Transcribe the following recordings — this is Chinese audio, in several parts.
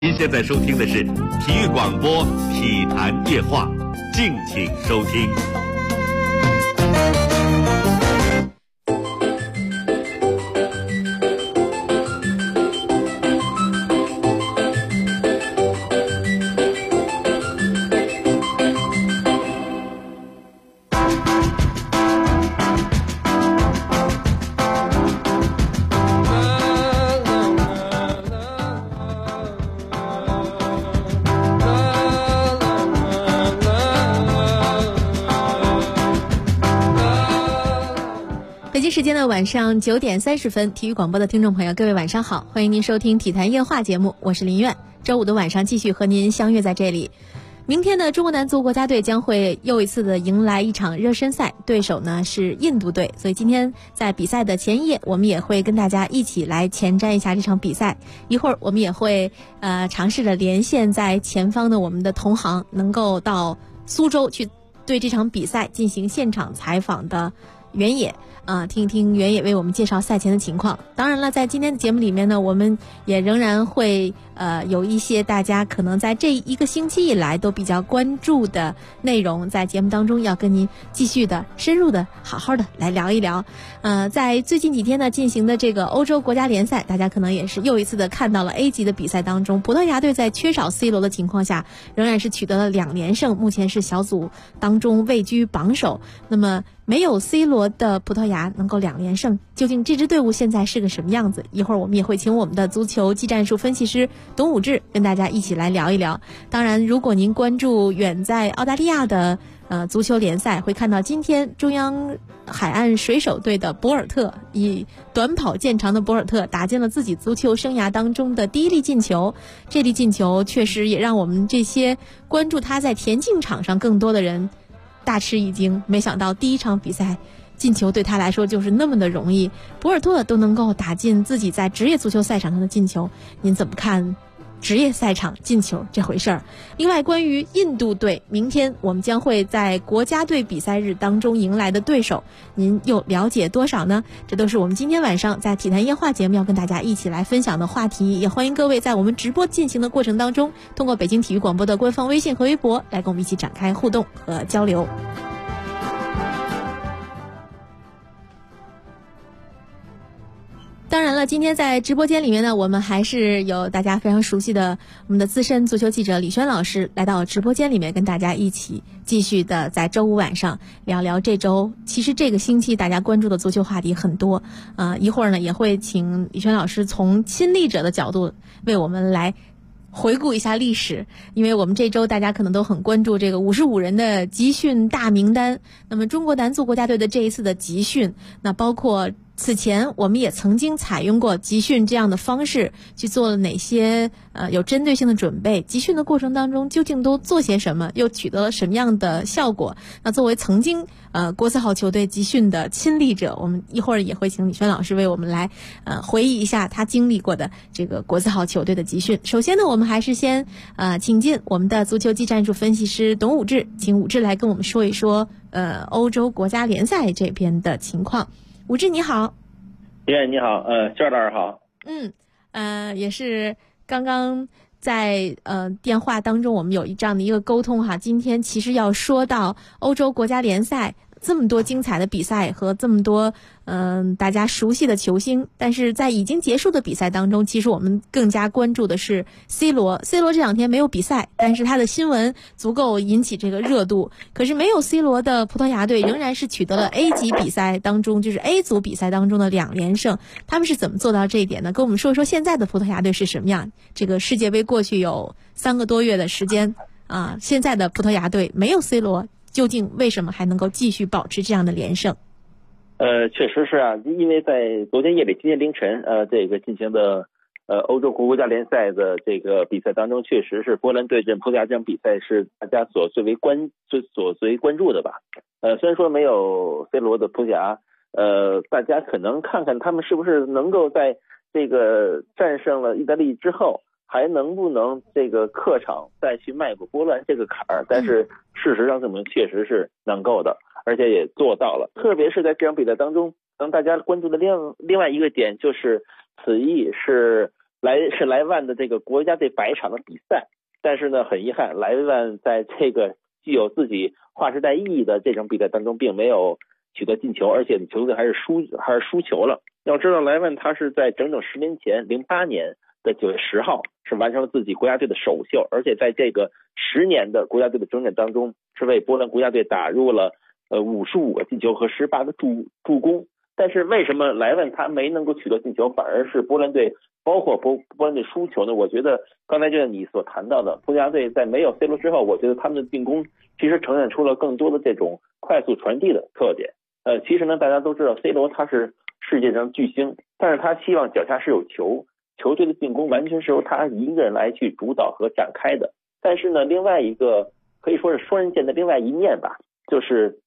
您现在收听的是体育广播《体坛夜话》，敬请收听。 时间的晚上9点30分，体育广播的听众朋友，各位晚上好，欢迎您收听体坛夜话节目，我是林苑。周五的晚上继续和您相约在这里。明天呢，中国男足国家队将会又一次的迎来一场热身赛，对手呢是印度队，所以今天在比赛的前一夜，我们也会跟大家一起来前瞻一下这场比赛。一会儿我们也会尝试着连线在前方的我们的同行，能够到苏州去对这场比赛进行现场采访的原野听一听原野为我们介绍赛前的情况。当然了，在今天的节目里面呢，我们也仍然会有一些大家可能在这一个星期以来都比较关注的内容，在节目当中要跟您继续的深入的好好的来聊一聊。在最近几天呢进行的这个欧洲国家联赛，大家可能也是又一次的看到了 A 级的比赛当中，葡萄牙队在缺少 C 罗的情况下，仍然是取得了2连胜，目前是小组当中位居榜首。那么没有 C 罗的葡萄牙能够2连胜，究竟这支队伍现在是个什么样子？一会儿我们也会请我们的足球技战术分析师董武志跟大家一起来聊一聊。当然，如果您关注远在澳大利亚的足球联赛，会看到今天中央海岸水手队的博尔特，以短跑见长的博尔特打进了自己足球生涯当中的第一粒进球。这粒进球确实也让我们这些关注他在田径场上更多的人大吃一惊，没想到第一场比赛进球对他来说就是那么的容易，博尔特都能够打进自己在职业足球赛场上的进球，您怎么看职业赛场进球这回事儿？另外，关于印度队，明天我们将会在国家队比赛日当中迎来的对手，您又了解多少呢？这都是我们今天晚上在体坛夜话节目要跟大家一起来分享的话题，也欢迎各位在我们直播进行的过程当中，通过北京体育广播的官方微信和微博来跟我们一起展开互动和交流。当然了，今天在直播间里面呢，我们还是有大家非常熟悉的我们的资深足球记者李轩老师来到直播间里面，跟大家一起继续的在周五晚上聊聊这周，其实这个星期大家关注的足球话题很多。一会儿呢也会请李轩老师从亲历者的角度为我们来回顾一下历史，因为我们这周大家可能都很关注这个55人的集训大名单。那么中国男足国家队的这一次的集训，那包括此前我们也曾经采用过集训这样的方式去做了哪些有针对性的准备，集训的过程当中究竟都做些什么，又取得了什么样的效果。那作为曾经国字号球队集训的亲历者，我们一会儿也会请李轩老师为我们来回忆一下他经历过的这个国字号球队的集训。首先呢，我们还是先请进我们的足球技战术分析师董武志，请武志来跟我们说一说欧洲国家联赛这边的情况。武志你好。 你好，娟老师好。 也是刚刚在电话当中我们有这样的一个沟通哈。今天其实要说到欧洲国家联赛这么多精彩的比赛和这么多大家熟悉的球星，但是在已经结束的比赛当中，其实我们更加关注的是 C 罗这2天没有比赛，但是他的新闻足够引起这个热度。可是没有 C 罗的葡萄牙队仍然是取得了 A 级比赛当中，就是 A 组比赛当中的2连胜。他们是怎么做到这一点呢？跟我们说一说现在的葡萄牙队是什么样。这个世界杯过去有3个多月的时间现在的葡萄牙队没有 C 罗，究竟为什么还能够继续保持这样的连胜？ 确实是啊，因为在昨天夜里、今天凌晨，这个进行的欧洲国家联赛的这个比赛当中，确实是波兰对阵葡萄牙这场比赛是大家最为关注的吧。虽然说没有 C 罗的葡萄牙，大家可能看看他们是不是能够在这个战胜了意大利之后，还能不能这个客场再去迈过波兰这个坎儿。但是事实上证明确实是能够的，而且也做到了。特别是在这场比赛当中，让大家关注的另外一个点就是此役是莱万的这个国家队百场的比赛，但是呢，很遗憾，莱万在这个具有自己划时代意义的这种比赛当中，并没有取得进球，而且球队还是输球了。要知道，莱万他是在整整10年前，08年的9月10号是完成了自己国家队的首秀，而且在这个10年的国家队的征战当中，是为波兰国家队打入了55个进球和18个助攻。但是为什么莱万他没能够取得进球，反而是波兰队包括波兰队输球呢？我觉得刚才就像你所谈到的，国家队在没有 C 罗之后，我觉得他们的进攻其实呈现出了更多的这种快速传递的特点。其实呢，大家都知道 C 罗他是世界上巨星，但是他希望脚下是有球，球队的进攻完全是由他一个人来去主导和展开的。但是呢，另外一个可以说是双刃剑的另外一面吧，就是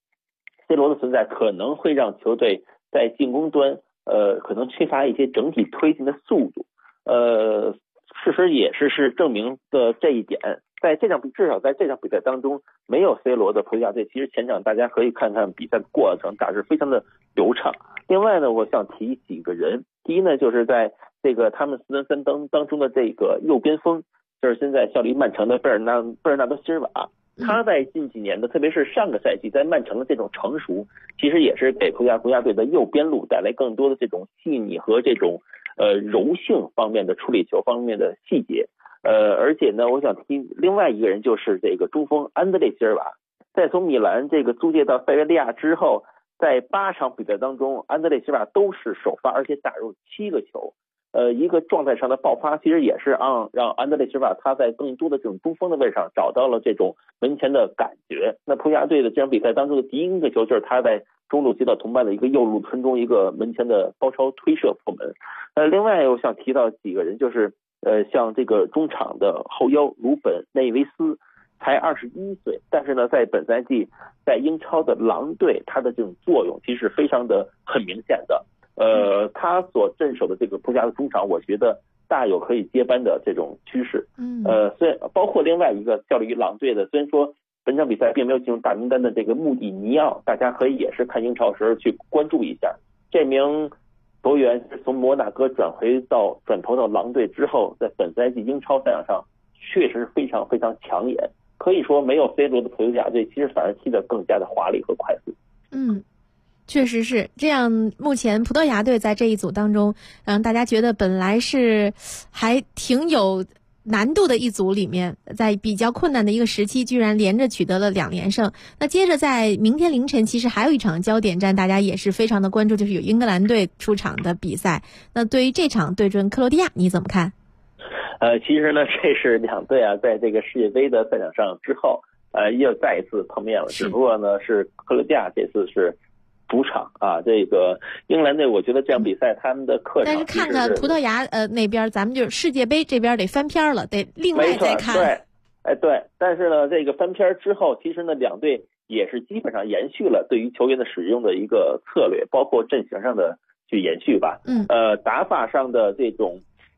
C 罗的存在可能会让球队在进攻端可能缺乏一些整体推进的速度。事实也是证明的这一点。至少在这场比赛当中，没有 C 罗的葡萄牙队，其实前场大家可以看看比赛的过程，打是非常的流畅。另外呢，我想提几个人。第一呢，就是在这个他们4-3-3当中的这个右边锋，就是现在效力曼城的贝尔纳多·席尔瓦。他在近几年的，特别是上个赛季在曼城的这种成熟，其实也是给葡萄牙国家队的右边路带来更多的这种细腻和这种柔性方面的处理球方面的细节。而且呢，我想提另外一个人，就是这个中锋安德烈·席尔瓦。在从米兰这个租借到塞维利亚之后，在8场比赛当中，安德烈·席尔瓦都是首发，而且打入7个球。一个状态上的爆发，其实也是让安德烈·席尔瓦他在更多的这种中锋的位置上找到了这种门前的感觉。那葡萄牙队的这场比赛当中的第一个球就是他在中路接到同伴的一个右路传中，一个门前的包抄推射破门。另外我想提到几个人，就是像这个中场的后腰鲁本内维斯，才21岁，但是呢，在本赛季在英超的狼队，他的这种作用其实非常的很明显的。他所镇守的这个葡萄牙的中场，我觉得大有可以接班的这种趋势。虽然包括另外一个效力于狼队的，虽然说本场比赛并没有进入大名单的这个穆蒂尼奥，大家可以也是看英超时去关注一下。这名球员是从摩纳哥转投到狼队之后，在本赛季英超赛场上确实非常非常抢眼，可以说没有 C 罗的葡萄牙队其实反而踢得更加的华丽和快速。 确实是这样。目前葡萄牙队在这一组当中，让大家觉得本来是还挺有难度的一组里面，在比较困难的一个时期，居然连着取得了2连胜。那接着在明天凌晨，其实还有一场焦点战，大家也是非常的关注，就是有英格兰队出场的比赛。那对于这场对阵克罗地亚，你怎么看？ 其实呢，这是两队啊，在这个世界杯的赛场上之后，又再一次碰面了。只不过呢，是克罗地亚这次是主场啊，这个英格兰队，我觉得这场比赛他们的客场， 但是看看葡萄牙那边，咱们就是世界杯这边得翻篇了，得另外再看。 对，但是呢，这个翻篇之后，其实呢，两队也是基本上延续了对于球员的使用的一个策略，包括阵型上的去延续吧。打法上的这种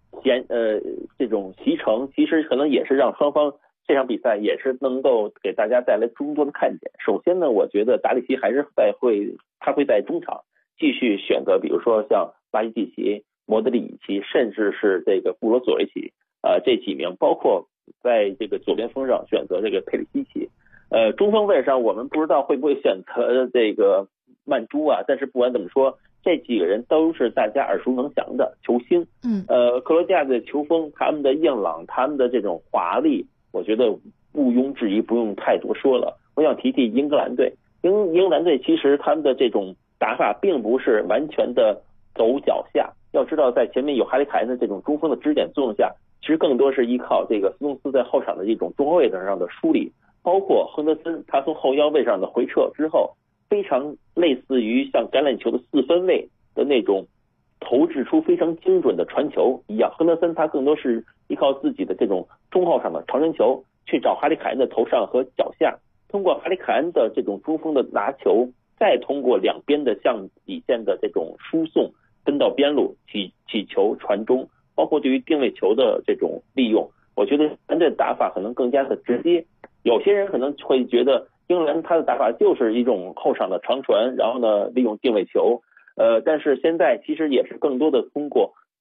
习成，其实可能也是让双方这场比赛也是能够给大家带来更多的看点。首先呢，我觉得达里奇还是他会在中场继续选择，比如说像拉基蒂奇、莫德里奇，甚至是这个布罗佐维奇这几名，包括在这个左边锋上选择这个佩里西奇。中锋位上我们不知道会不会选择这个曼朱啊，但是不管怎么说，这几个人都是大家耳熟能详的球星。克罗地亚的球风，他们的硬朗，他们的这种华丽，我觉得毋庸置疑，不用太多说了。我想提提英格兰队，英格兰队其实他们的这种打法并不是完全的走脚下，要知道在前面有哈里凯恩的这种中锋的支点作用下，其实更多是依靠这个斯通斯在后场的一种中后卫上的梳理，包括亨德森他从后腰位上的回撤之后，非常类似于像橄榄球的4分卫的那种投掷出非常精准的传球一样。亨德森他更多是依靠自己的这种中后上的长传球去找哈里凯恩的头上和脚下，通过哈里凯恩的这种中锋的拿球，再通过两边的向底线的这种输送分到边路起球传中，包括对于定位球的这种利用，我觉得英格兰的打法可能更加的直接。有些人可能会觉得英格兰他的打法就是一种后场的长传，然后呢利用定位球，但是现在其实也是更多的通过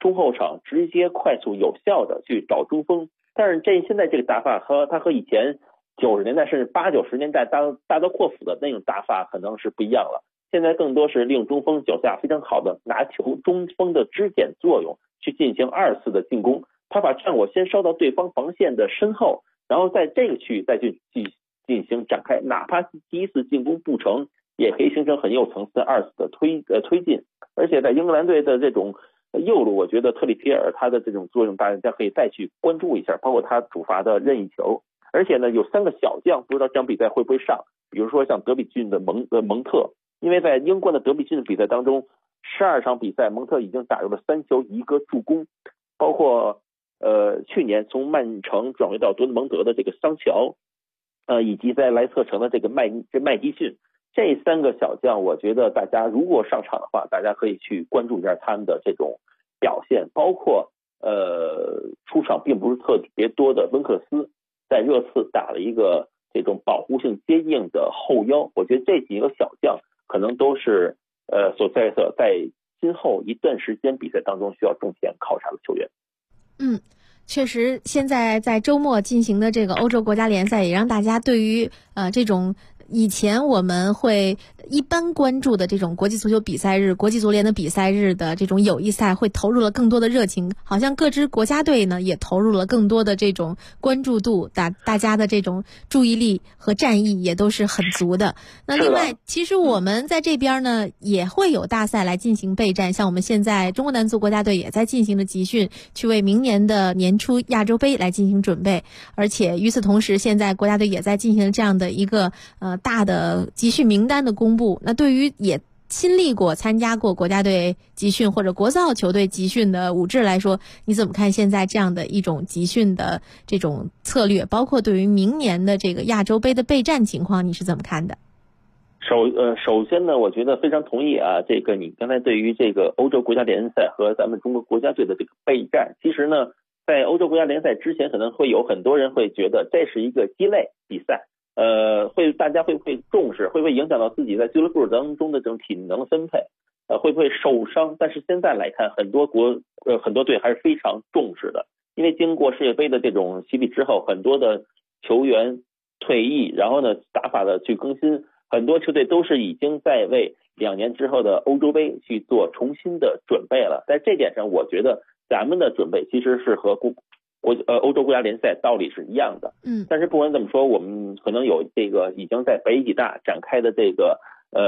中后场直接快速有效的去找中锋。但是现在这个打法和以前90年代甚至80、90年代大刀阔斧的那种打法可能是不一样了。现在更多是利用中锋脚下非常好的拿球中锋的支点作用去进行2次的进攻，他把战果先烧到对方防线的身后，然后在这个区域再去进行展开，哪怕第一次进攻不成，也可以形成很有层次的2次的推进。而且在英格兰队的这种右路，我觉得特里皮尔他的这种作用大家可以再去关注一下，包括他主罚的任意球。而且呢，有3个小将，不知道这场比赛会不会上，比如说像德比郡的蒙特，因为在英冠的德比郡的比赛当中，12场比赛蒙特已经打入了3球1个助攻，包括去年从曼城转会到多特蒙德的这个桑乔，以及在莱斯特城的这个麦迪逊，这3个小将，我觉得大家如果上场的话，大家可以去关注一下他们的这种表现，包括出场并不是特别多的温克斯，在热刺打了一个这种保护性接应的后腰，我觉得这几个小将可能都是在今后一段时间比赛当中需要重点考察的球员。 确实，现在在周末进行的这个欧洲国家联赛，也让大家对于这种以前我们会一般关注的这种国际足球比赛日、国际足联的比赛日的这种友谊赛，会投入了更多的热情。好像各支国家队呢，也投入了更多的这种关注度，大家的这种注意力和战意也都是很足的。那另外，其实我们在这边呢，也会有大赛来进行备战，像我们现在中国男足国家队也在进行的集训，去为明年的年初亚洲杯来进行准备。而且与此同时，现在国家队也在进行这样的一个大的集训名单的公布。那对于也亲历过参加过国家队集训或者国造球队集训的武志来说，你怎么看现在这样的一种集训的这种策略，包括对于明年的这个亚洲杯的备战情况，你是怎么看的？ 首先呢，我觉得非常同意啊，这个你刚才对于这个欧洲国家联赛和咱们中国国家队的这个备战，其实呢，在欧洲国家联赛之前，可能会有很多人会觉得这是一个鸡肋比赛，大家会不会重视，会不会影响到自己在俱乐部当中的这种体能分配，会不会受伤？但是现在来看，很多队还是非常重视的，因为经过世界杯的这种洗礼之后，很多的球员退役，然后呢打法的去更新，很多球队都是已经在为2年之后的欧洲杯去做重新的准备了。在这点上，我觉得咱们的准备其实是和欧洲国家联赛道理是一样的。但是不管怎么说，我们可能有这个已经在北体大展开的这个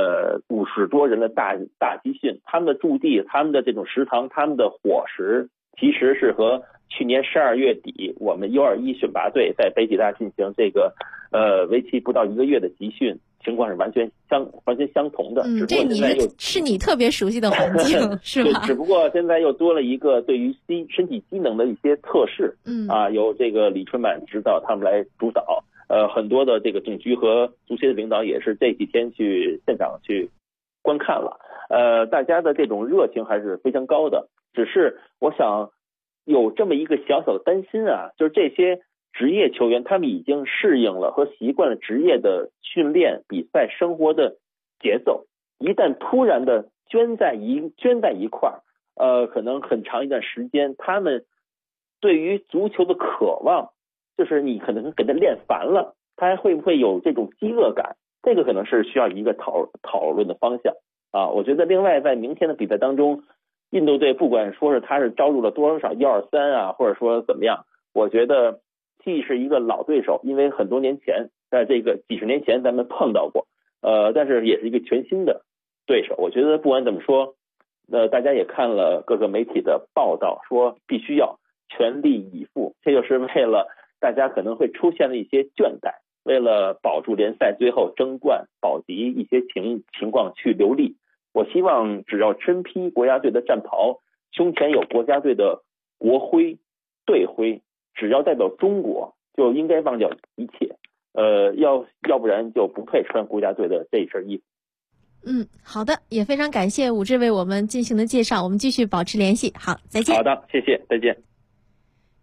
50多人的大集训，他们的驻地、他们的这种食堂、他们的伙食，其实是和去年12月底我们U21选拔队在北体大进行这个为期不到1个月的集训情况是完全相同的。 这是你特别熟悉的环境是吧？ 只不过现在又多了一个对于身体机能的一些测试，由这个李春满指导他们来主导，很多的这个总局和足协的领导也是这几天去现场去观看了，大家的这种热情还是非常高的。只是我想有这么一个小小的担心啊，就是这些职业球员他们已经适应了和习惯了职业的训练、比赛、生活的节奏，一旦突然的捐在一块儿，可能很长一段时间，他们对于足球的渴望，就是你可能给他练烦了，他还会不会有这种饥饿感？这个可能是需要一个讨论的方向啊。我觉得另外在明天的比赛当中，印度队不管说是他是招入了多少123啊，或者说怎么样，我觉得既是一个老对手，因为很多年前在这个几十年前咱们碰到过，但是也是一个全新的对手。我觉得不管怎么说，大家也看了各个媒体的报道，说必须要全力以赴，这就是为了大家可能会出现的一些倦怠，为了保住联赛最后争冠保级一些情况去留力。我希望只要身披国家队的战袍，胸前有国家队的国徽队徽，只要代表中国，就应该忘掉一切，要不然就不配穿国家队的这一身衣服。 好的，也非常感谢武志为我们进行的介绍，我们继续保持联系。好，再见。 好的，谢谢，再见。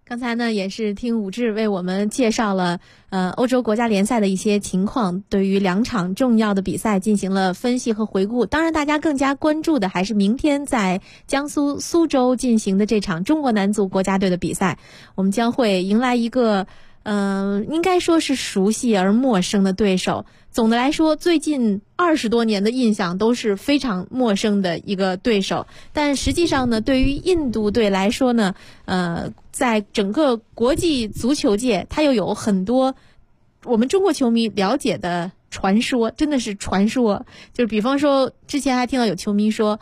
刚才呢也是听武志为我们介绍了欧洲国家联赛的一些情况，对于2场重要的比赛进行了分析和回顾。当然大家更加关注的还是明天在江苏苏州进行的这场中国男足国家队的比赛，我们将会迎来一个应该说是熟悉而陌生的对手。总的来说，最近20多年的印象都是非常陌生的一个对手。但实际上呢，对于印度队来说呢，在整个国际足球界，它又有很多我们中国球迷了解的传说，真的是传说。就是比方说，之前还听到有球迷说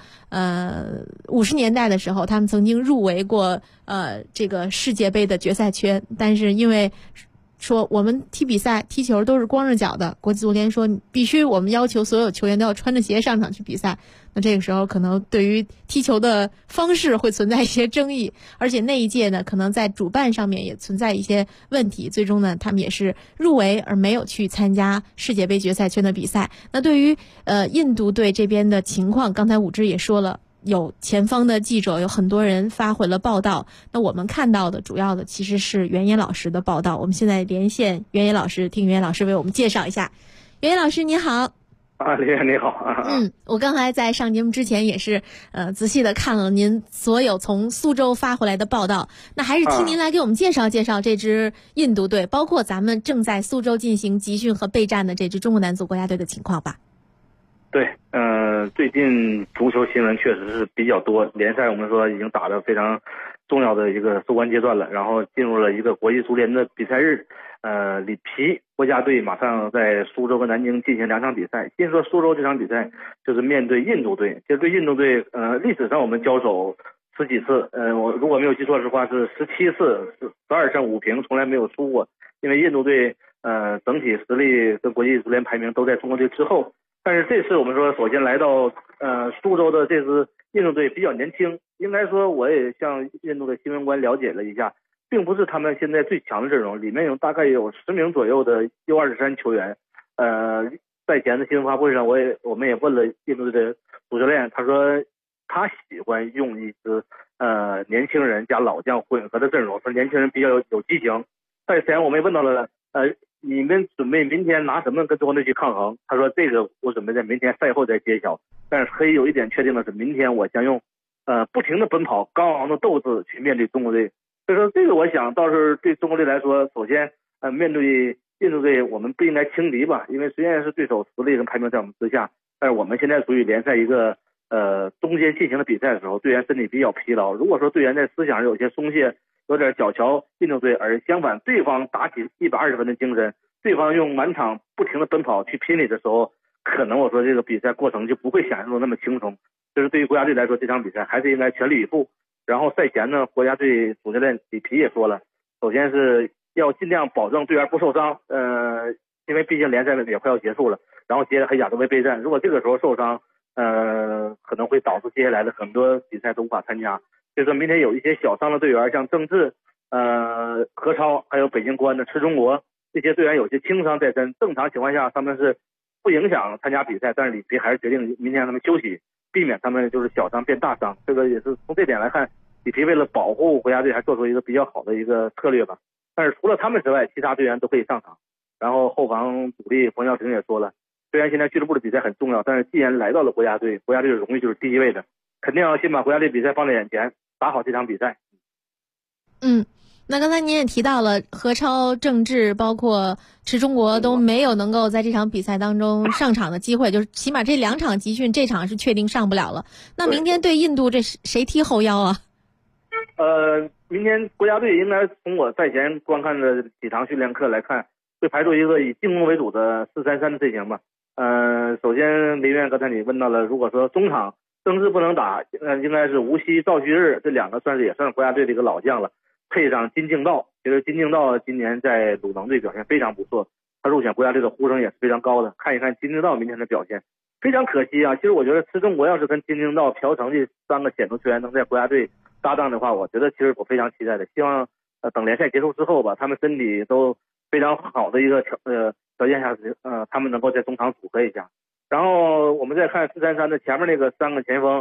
，50年代的时候，他们曾经入围过这个世界杯的决赛圈，但是因为说我们踢比赛踢球都是光着脚的，国际足联说必须我们要求所有球员都要穿着鞋上场去比赛，那这个时候可能对于踢球的方式会存在一些争议，而且那一届呢可能在主办上面也存在一些问题，最终呢他们也是入围而没有去参加世界杯决赛圈的比赛。那对于印度队这边的情况，刚才武志也说了，有前方的记者，有很多人发回了报道。那我们看到的主要的其实是袁野老师的报道。我们现在连线袁野老师，听袁野老师为我们介绍一下。袁野老师你好。 李远你好。 我刚才在上节目之前也是仔细的看了您所有从苏州发回来的报道，那还是听您来给我们介绍介绍这支印度队，包括咱们正在苏州进行集训和备战的这支中国男足国家队的情况吧。 对，最近足球新闻确实是比较多，联赛我们说已经打得非常重要的一个收官阶段了，然后进入了一个国际足联的比赛日。里皮国家队马上在苏州和南京进行2场比赛。先说苏州这场比赛，就是面对印度队。其实对印度队，历史上我们交手10几次，我如果没有记错的话是17次，12胜5平，从来没有输过。因为印度队整体实力跟国际足联排名都在中国队之后。但是这次我们说，首先来到苏州的这支印度队比较年轻，应该说我也向印度的新闻官了解了一下，并不是他们现在最强的阵容，里面大概有10名左右的U23球员。赛前的新闻发布会上，我们也问了印度队的主教练，他说他喜欢用一支年轻人加老将混合的阵容，说年轻人比较有激情。赛前我们也问到了你们准备明天拿什么跟中国队去抗衡？他说这个我准备在明天赛后再揭晓，但是可以有一点确定的是，明天我将用不停的奔跑、高昂的斗志去面对中国队。所以说这个我想倒是对中国队来说，首先面对印度队我们不应该轻敌吧，因为虽然是对手实力跟排名在我们之下，但是我们现在属于联赛一个中间进行的比赛的时候，队员身体比较疲劳，如果说队员在思想上有些松懈，有点小瞧印度队，而相反对方打起120分的精神，对方用满场不停的奔跑去拼你的时候，可能我说这个比赛过程就不会想象中那么轻松。就是对于国家队来说，这场比赛还是应该全力以赴。然后赛前呢，国家队主教练里皮也说了，首先是要尽量保证队员不受伤，因为毕竟联赛也快要结束了，然后接着还亚洲杯备战，如果这个时候受伤，可能会导致接下来的很多比赛都无法参加。所以说明天有一些小伤的队员，像郑智、何超，还有北京国安的池忠国，这些队员有些轻伤在身，正常情况下他们是不影响参加比赛，但是里皮还是决定明天让他们休息，避免他们就是小伤变大伤。这个也是从这点来看，里皮为了保护国家队还做出一个比较好的一个策略吧。但是除了他们之外，其他队员都可以上场。然后后防主力冯潇霆也说了，虽然现在俱乐部的比赛很重要，但是既然来到了国家队，国家队的荣誉就是第一位的，肯定要先把国家队比赛放在眼前，打好这场比赛。 那刚才您也提到了何超、郑智包括池忠国都没有能够在这场比赛当中上场的机会，就是起码这2场集训，这场是确定上不了了。那明天对印度这谁踢后腰啊？ 明天国家队应该从我赛前观看的几堂训练课来看，会排出一个以进攻为主的4-3-3的队形吧。首先林院刚才你问到了，如果说中场郑智不能打，应该是吴曦、赵旭日这2个也算是国家队的一个老将了，配上金敬道。其实金敬道今年在鲁能队表现非常不错，他入选国家队的呼声也是非常高的。看一看金敬道明天的表现，非常可惜啊。其实我觉得池忠国要是跟金敬道、朴成这3个显头球员能在国家队搭档的话，我觉得其实我非常期待的。希望等联赛结束之后吧，他们身体都非常好的一个条件下，他们能够在中场组合一下。然后我们再看4-3-3的前面那个3个前锋，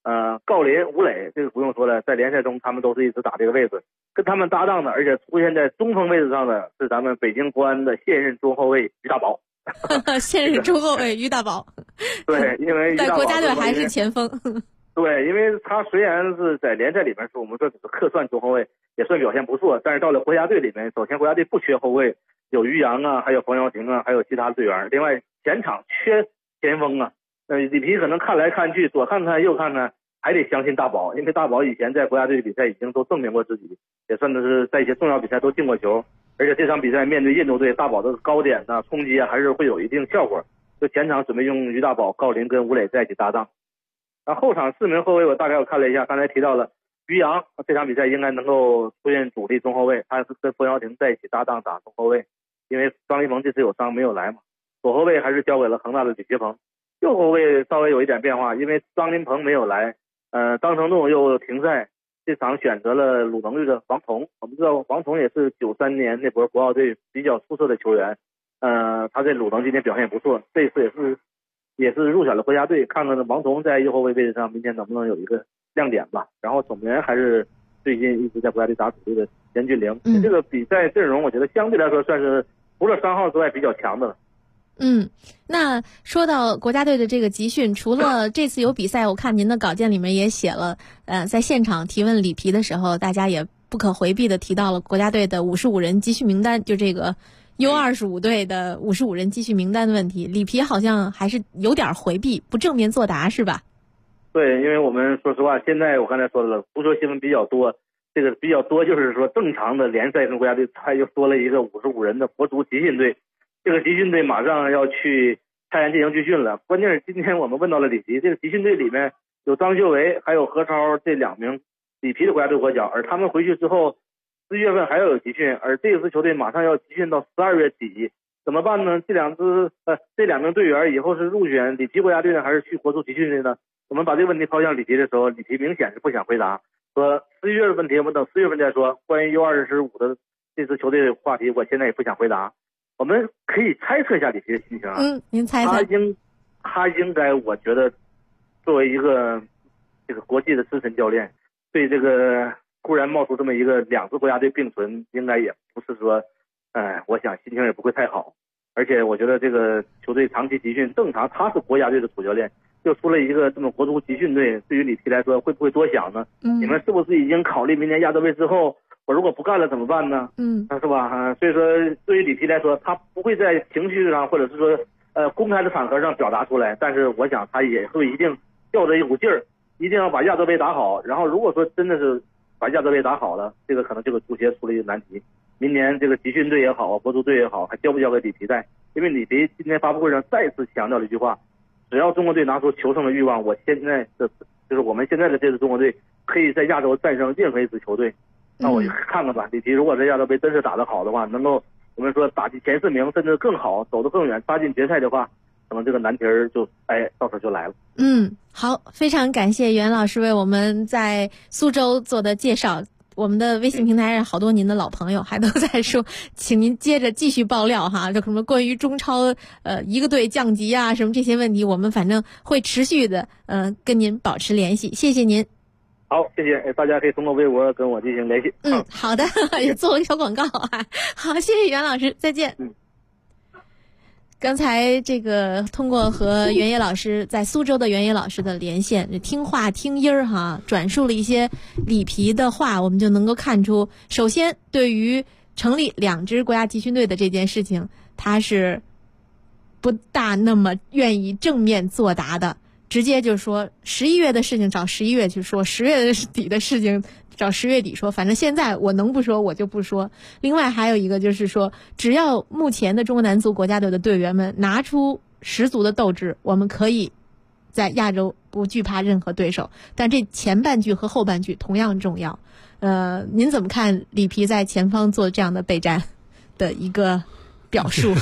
郜林、吴磊这个不用说了，在联赛中他们都是一直打这个位置，跟他们搭档的，而且出现在中锋位置上的是咱们北京国安的现任中后卫于大宝。 现任中后卫于大宝。 对，因为于大宝在国家队还是前锋。 对，因为他虽然是在联赛里面是我们说只是客串中后卫，也算表现不错，但是到了国家队里面，首先国家队不缺后卫，有于洋啊，还有冯潇霆啊，还有其他队员，另外前场缺前锋啊。里皮可能看来看去，左看看右看看，还得相信大宝，因为大宝以前在国家队比赛已经都证明过自己，也算是在一些重要比赛都进过球，而且这场比赛面对印度队，大宝的高点呢、冲击啊，还是会有一定效果。就前场准备用于大宝、郜林跟吴磊在一起搭档。然后后场4名后卫我大概我看了一下，刚才提到了于洋，这场比赛应该能够出现主力中后卫，他是跟冯潇霆在一起搭档打中后卫，因为张琳芃这次有伤没有来嘛。左后卫还是交给了恒大的吕学鹏。右后卫稍微有一点变化，因为张琳芃没有来，张成栋又停赛，这场选择了鲁能队的王彤。我们知道王彤也是93年那波国奥队比较出色的球员，他在鲁能今天表现也不错，这次也是入选了国家队，看看王彤在右后卫位置上明天能不能有一个亮点吧。然后总员还是最近一直在国家队打主力的严俊凌。这个比赛阵容我觉得相对来说算是除了3号之外比较强的了。 那说到国家队的这个集训，除了这次有比赛，我看您的稿件里面也写了，在现场提问里皮的时候，大家也不可回避的提到了国家队的55人集训名单，就这个 U25队的55人集训名单的问题，里皮好像还是有点回避，不正面作答是吧？ 对，因为我们说实话，现在我刚才说了，足球新闻比较多，这个比较多就是说正常的联赛跟国家队，他又多了一个55人的国足集训队。这个集训队马上要去泰安进行集训了，关键是今天我们问到了里皮，这个集训队里面有张修为还有何超这2名里皮的国家队国脚，而他们回去之后4月份还要有集训，而这支球队马上要集训到12月底，怎么办呢？这2名队员以后是入选里皮国家队呢，还是去国足集训队呢？我们把这个问题抛向里皮的时候，里皮明显是不想回答，说4月的问题我们等4月份再说，关于 U25的这支球队的话题我现在也不想回答。我们可以猜测一下里皮的心情啊。 您猜猜。 他应该，我觉得作为一个这个国际的资深教练，对这个突然冒出这么一个2支国家队并存，应该也不是说，我想心情也不会太好。而且我觉得这个球队长期集训正常，他是国家队的主教练，又出了一个这么国足集训队，对于里皮来说会不会多想呢？你们是不是已经考虑明年亚洲杯之后？我如果不干了怎么办呢？是吧？所以说对于里皮来说，他不会在情绪上或者是说公开的场合上表达出来，但是我想他也会一定吊着一股劲儿，一定要把亚洲杯打好。然后如果说真的是把亚洲杯打好了，这个可能这个足协出了一个难题，明年这个集训队也好，国足队也好，还交不交给里皮带？因为里皮今天发布会上再次强调了一句话，只要中国队拿出求胜的欲望，我现在的就是我们现在的这支中国队可以在亚洲战胜任何一支球队。那我就看看吧，里皮如果这亚洲杯真是打得好的话，能够我们说打进前4名，甚至更好，走得更远，杀进决赛的话，可能这个难题就到时候就来了。 好，非常感谢袁老师为我们在苏州做的介绍。我们的微信平台上好多您的老朋友还都在说，请您接着继续爆料哈，就什么关于中超一个队降级啊什么这些问题，我们反正会持续的跟您保持联系，谢谢您。 好，谢谢，大家可以通过微博跟我进行联系。 好的，也做了个小广告啊。好，谢谢袁老师，再见。刚才这个通过和袁野老师在苏州的袁野老师的连线，听话听音儿哈，转述了一些里皮的话，我们就能够看出，首先对于成立2支国家集训队的这件事情，他是不大那么愿意正面作答的。直接就说11月的事情找11月去说，10月底的事情找10月底说，反正现在我能不说我就不说。另外还有一个就是说，只要目前的中国男足国家队的队员们拿出十足的斗志，我们可以在亚洲不惧怕任何对手。但这前半句和后半句同样重要。您怎么看里皮在前方做这样的备战的一个表述？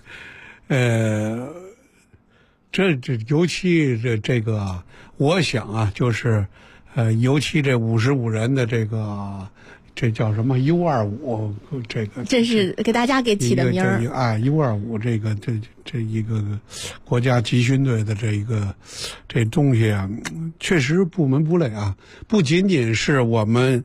这尤其这个，我想啊，就是尤其这55人的这个这叫什么 U25， 这是给大家给起的名儿。 U25这一个国家集训队的这东西啊，确实不伦不类啊，不仅仅是我们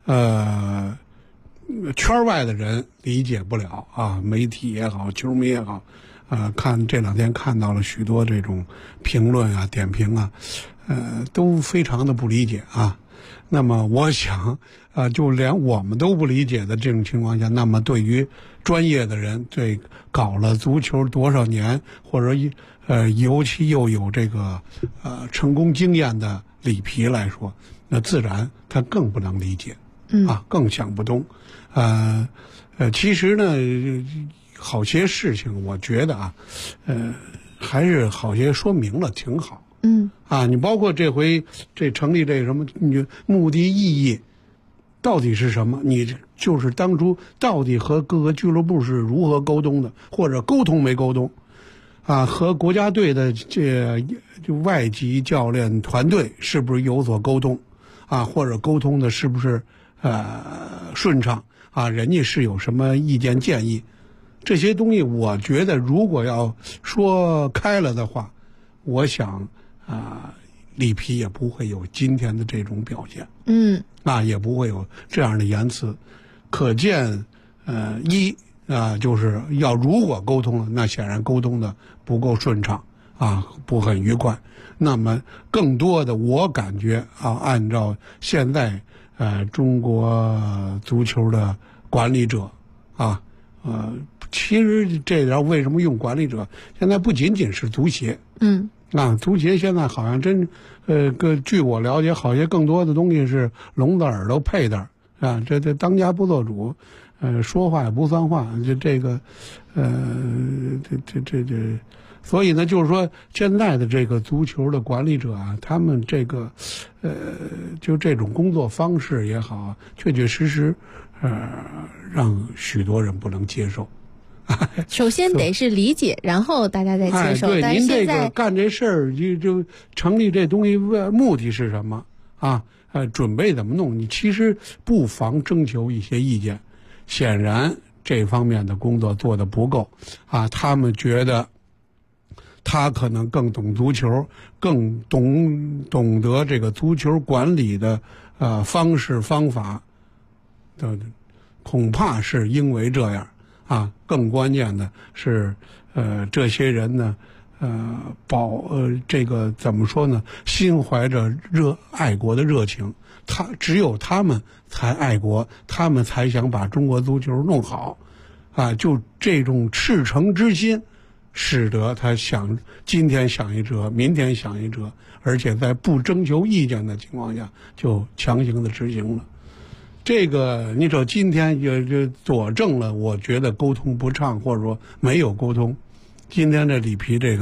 圈外的人理解不了啊，媒体也好，球迷也好，看这两天看到了许多这种评论啊、点评啊，都非常的不理解啊。那么我想就连我们都不理解的这种情况下，那么对于专业的人，对搞了足球多少年，或者尤其又有这个成功经验的里皮来说，那自然他更不能理解，更想不通。其实呢，好些事情我觉得啊，还是好些说明了挺好。你包括这回这成立这什么，你目的意义到底是什么？你就是当初到底和各个俱乐部是如何沟通的，或者沟通没沟通？和国家队的就外籍教练团队是不是有所沟通？或者沟通的是不是顺畅？人家是有什么意见建议？这些东西我觉得如果要说开了的话，我想里皮也不会有今天的这种表现，也不会有这样的言辞。可见就是要如果沟通了，那显然沟通的不够顺畅不很愉快。那么更多的我感觉按照现在中国足球的管理者其实这点为什么用管理者？现在不仅仅是足协，足协现在好像据我了解，好些更多的东西是聋子耳朵配的这当家不做主，说话也不算话，所以呢，就是说现在的这个足球的管理者他们就这种工作方式也好，确确实实让许多人不能接受。 首先得是理解，然后大家再接受。 对， 但是您现在干这事儿就成立这东西目的是什么准备怎么弄？你其实不妨征求一些意见。显然这方面的工作做得不够他们觉得他可能更懂足球，更懂得这个足球管理的方式方法恐怕是因为这样更关键的是这些人呢这个怎么说呢，心怀着爱国的热情，只有他们才爱国，他们才想把中国足球弄好就这种赤诚之心使得他今天想一折，明天想一折，而且在不征求意见的情况下就强行的执行了。这个你说今天就佐证了，我觉得沟通不畅，或者说没有沟通。今天这里皮这种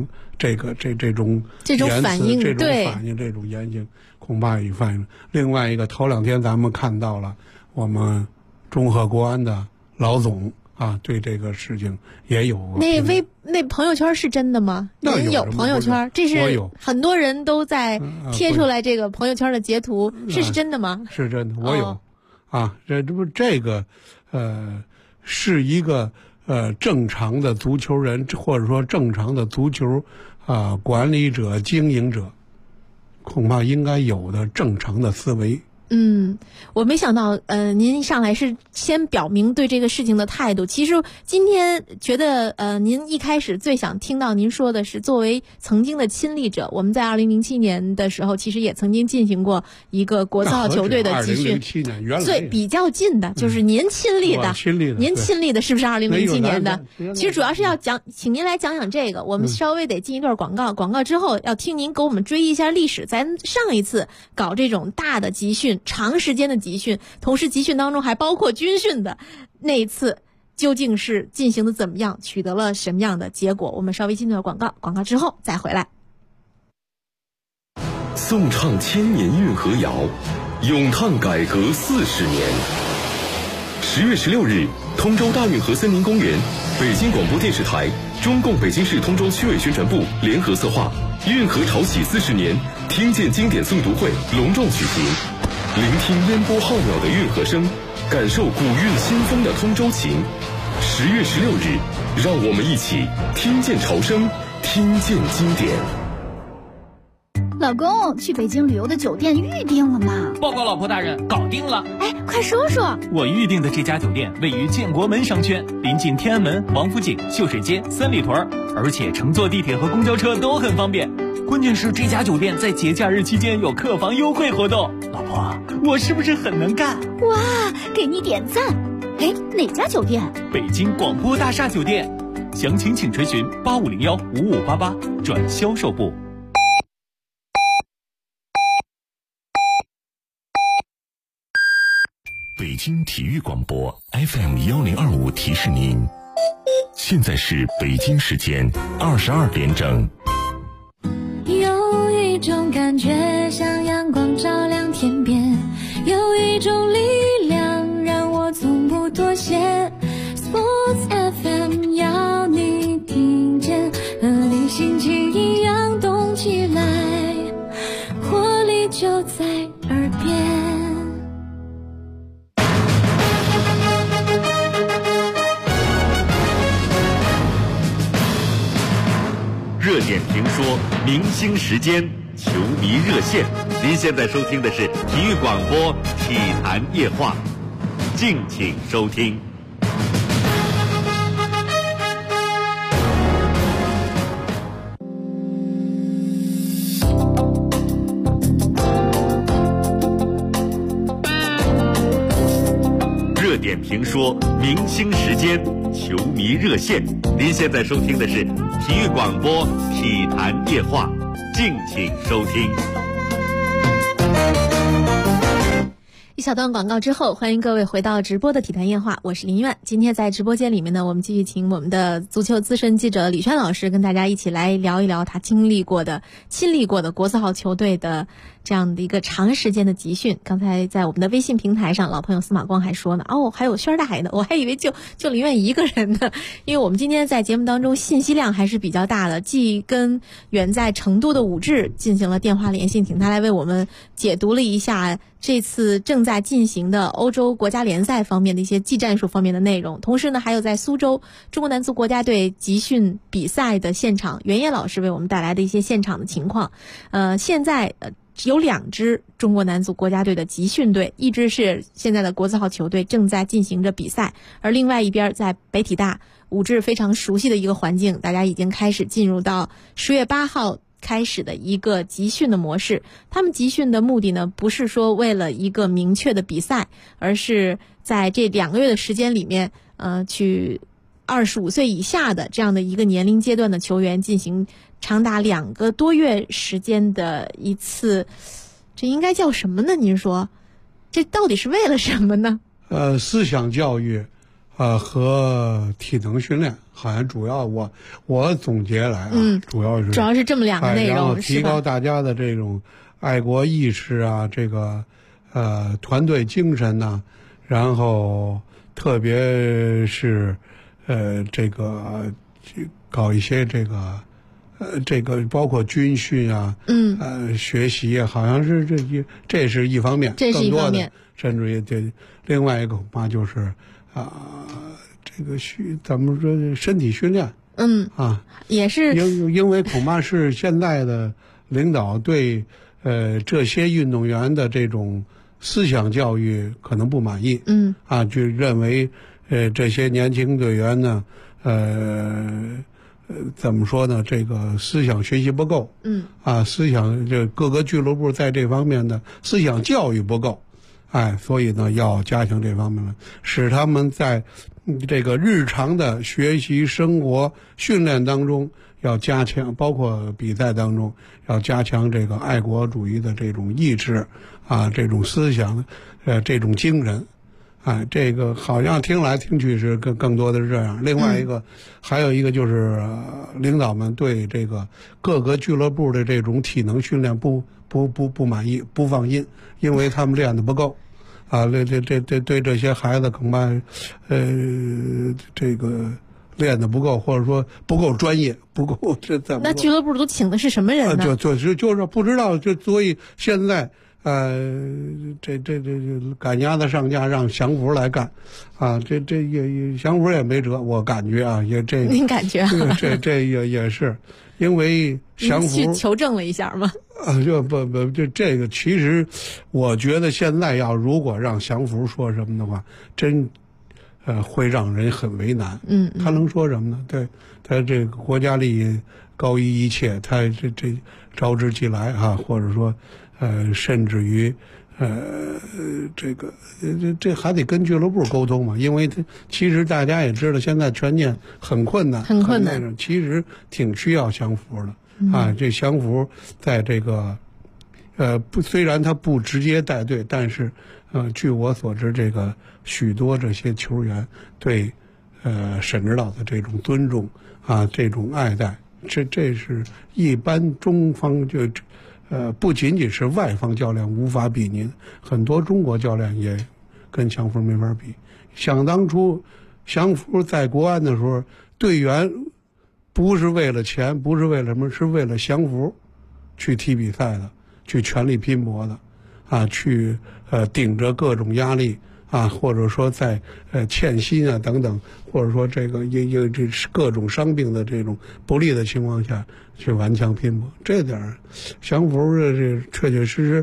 反应， 这种言行，恐怕也反映。另外一个，头两天咱们看到了我们中赫国安的老总对这个事情也有那朋友圈是真的吗？您有朋友圈？这是很多人都在贴出来这个朋友圈的截图，是真的吗？ 是真的，我有这个是一个正常的足球人，或者说正常的足球管理者、经营者，恐怕应该有的正常的思维。 我没想到您上来是先表明对这个事情的态度。其实今天觉得您一开始最想听到您说的是，作为曾经的亲历者，我们在2007年的时候其实也曾经进行过一个国字号球队的集训。 2007年原来最比较近的就是您亲历的，您亲历的是不是2007年的？其实主要是要请您来讲讲这个。我们稍微得进一段广告，广告之后要听您给我们追忆一下历史。咱上一次搞这种大的集训，长时间的集训，同时集训当中还包括军训的那一次，究竟是进行的怎么样，取得了什么样的结果？我们稍微进段广告，广告之后再回来。 颂唱千年运河谣，咏叹改革40年。10月16日，通州大运河森林公园，北京广播电视台、中共北京市通州区委宣传部联合策划，运河潮起40年听见经典诵读会隆重举行。 聆听烟波浩渺的运河声，感受古韵新风的通州情。10月16日，让我们一起听见潮声，听见经典。 老公，去北京旅游的酒店预定了吗？ 报告老婆大人，搞定了。 哎，快说说。 我预定的这家酒店位于建国门商圈，临近天安门、王府井、秀水街、三里屯，而且乘坐地铁和公交车都很方便。关键是这家酒店在节假日期间有客房优惠活动。老婆，我是不是很能干？ 哇，给你点赞。哎，哪家酒店？ 北京广播大厦酒店。详情请垂询8501-5588转销售部。 北京体育广播 FM1025提示您，现在是北京时间22点整。 有一种感觉像阳光照亮天边，有一种力量让我从不妥协。 Sports FM 要你听见，和你心情一样动起来，活力就在耳边。 热点评说，明星时间，球迷热线。您现在收听的是体育广播体坛夜话，敬请收听。热点评说，明星时间，球迷热线。您现在收听的是体育广播体坛夜话，敬请收听。 一小段广告之后，欢迎各位回到直播的体坛夜话，我是林苑。今天在直播间里面呢，我们继续请我们的足球资深记者李轩老师跟大家一起来聊一聊他亲历过的国字号球队的这样的一个长时间的集训。刚才在我们的微信平台上，老朋友司马光还说呢，还有轩大爷呢，我还以为就林苑一个人呢。因为我们今天在节目当中信息量还是比较大的，既跟远在成都的武志进行了电话连线，请他来为我们解读了一下这次正在进行的欧洲国家联赛方面的一些技战术方面的内容。同时呢，还有在苏州中国男足国家队集训比赛的现场，袁烨老师为我们带来的一些现场的情况。现在有2支中国男足国家队的集训队，一支是现在的国字号球队正在进行着比赛，而另外一边在北体大武志非常熟悉的一个环境，大家已经开始进入到10月8号开始的一个集训的模式。他们集训的目的呢，不是说为了一个明确的比赛，而是在这2个月的时间里面，去25岁以下的这样的一个年龄阶段的球员进行长达2个多月时间的一次，这应该叫什么呢？您说，这到底是为了什么呢？ 思想教育，和体能训练，好像主要我总结来主要是这么2个内容，然后提高大家的这种爱国意识啊，这个团队精神呐，然后特别是这个搞一些这个包括军训啊，学习啊，好像是这是一方面，这是一方面，甚至也另外一个恐怕就是这个怎么说身体训练，也是因为恐怕是现在的领导对这些运动员的这种思想教育可能不满意，就认为这些年轻队员呢，怎么说呢？这个思想学习不够，思想这各个俱乐部在这方面的思想教育不够，所以呢要加强这方面的，使他们在这个日常的学习、生活、训练当中要加强，包括比赛当中要加强这个爱国主义的这种意志这种思想，这种精神。这个好像听来听去是更多的是这样。另外一个，还有一个就是领导们对这个各个俱乐部的这种体能训练不满意，不放心，因为他们练得不够。对这些孩子恐怕这个练得不够，或者说不够专业，不够这怎么？ 那俱乐部都请的是什么人呢？ 就是不知道，所以现在这赶鸭子上架让降服来干，啊，这也降服也没辙，我感觉啊，也这您感觉啊？ 这也是，因为降服去求证了一下吗？ 这个其实，我觉得现在如果让降服说什么的话，真会让人很为难。他能说什么呢？对，他这个国家利益高于一切，他这招之即来啊，或者说甚至于这还得跟俱乐部沟通嘛，因为其实大家也知道，现在权健很困难， 很困难， 其实挺需要降服的。这降服在这个虽然他不直接带队，但是据我所知，这个许多这些球员对沈指导的这种尊重啊，这种爱戴，这是一般中方就不仅仅是外方教练无法比拟，很多中国教练也跟降服没法比。想当初降服在国安的时候，队员不是为了钱，不是为了什么，是为了降服去踢比赛的，去全力拼搏的啊，去顶着各种压力啊，或者说在欠薪啊等等，或者说这个也这各种伤病的这种不利的情况下去顽强拼搏，这点降服这确确实实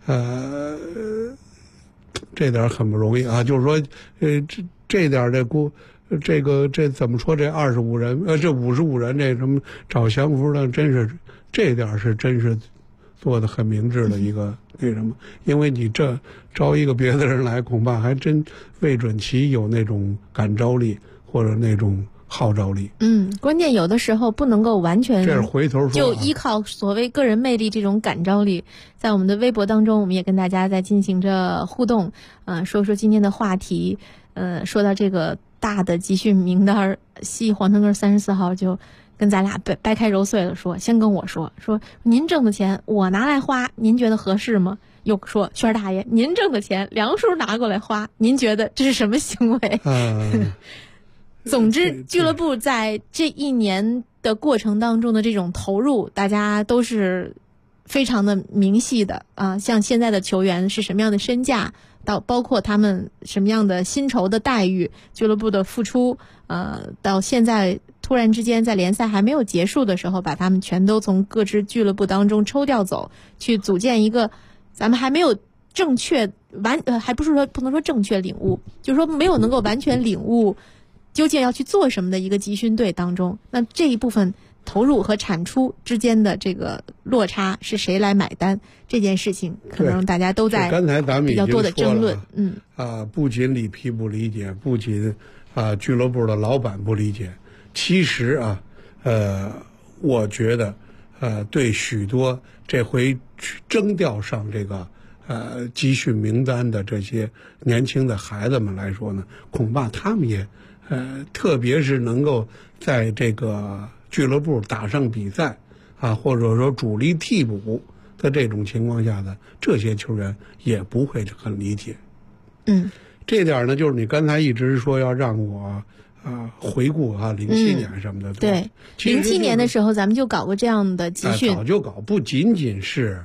这点很不容易啊。就是说这点这怎么说？这25人这55人这什么找降服的，真是这点是真是做的很明智的一个那什么，因为你这招一个别的人来，恐怕还真未准其有那种感召力或者那种号召力。 关键有的时候不能够完全这是回头说就依靠所谓个人魅力这种感召力。在我们的微博当中，我们也跟大家在进行着互动，说今天的话题。说到这个大的集训名单，系皇城根34号就跟咱俩掰开揉碎了说，先跟我说您挣的钱我拿来花，您觉得合适吗？又说轩大爷，您挣的钱梁叔拿过来花，您觉得这是什么行为？总之，俱乐部在这一年的过程当中的这种投入，大家都是非常的明细的啊。像现在的球员是什么样的身价，到包括他们什么样的薪酬的待遇，俱乐部的付出，到现在突然之间在联赛还没有结束的时候，把他们全都从各支俱乐部当中抽调走，去组建一个咱们还没有正确还不是说不能说正确领悟，就是说没有能够完全领悟究竟要去做什么的一个集训队当中，那这一部分投入和产出之间的这个落差是谁来买单？这件事情可能大家都在比较多的争论。 不仅里皮不理解，不仅俱乐部的老板不理解，其实我觉得对许多这回征调上这个集训名单的这些年轻的孩子们来说呢，恐怕他们也特别是能够在这个俱乐部打上比赛或者说主力替补的这种情况下的这些球员也不会很理解。这点呢，就是你刚才一直说要让我回顾07年什么的。 对，07年的时候咱们就搞过这样的集训， 早就搞，不仅仅是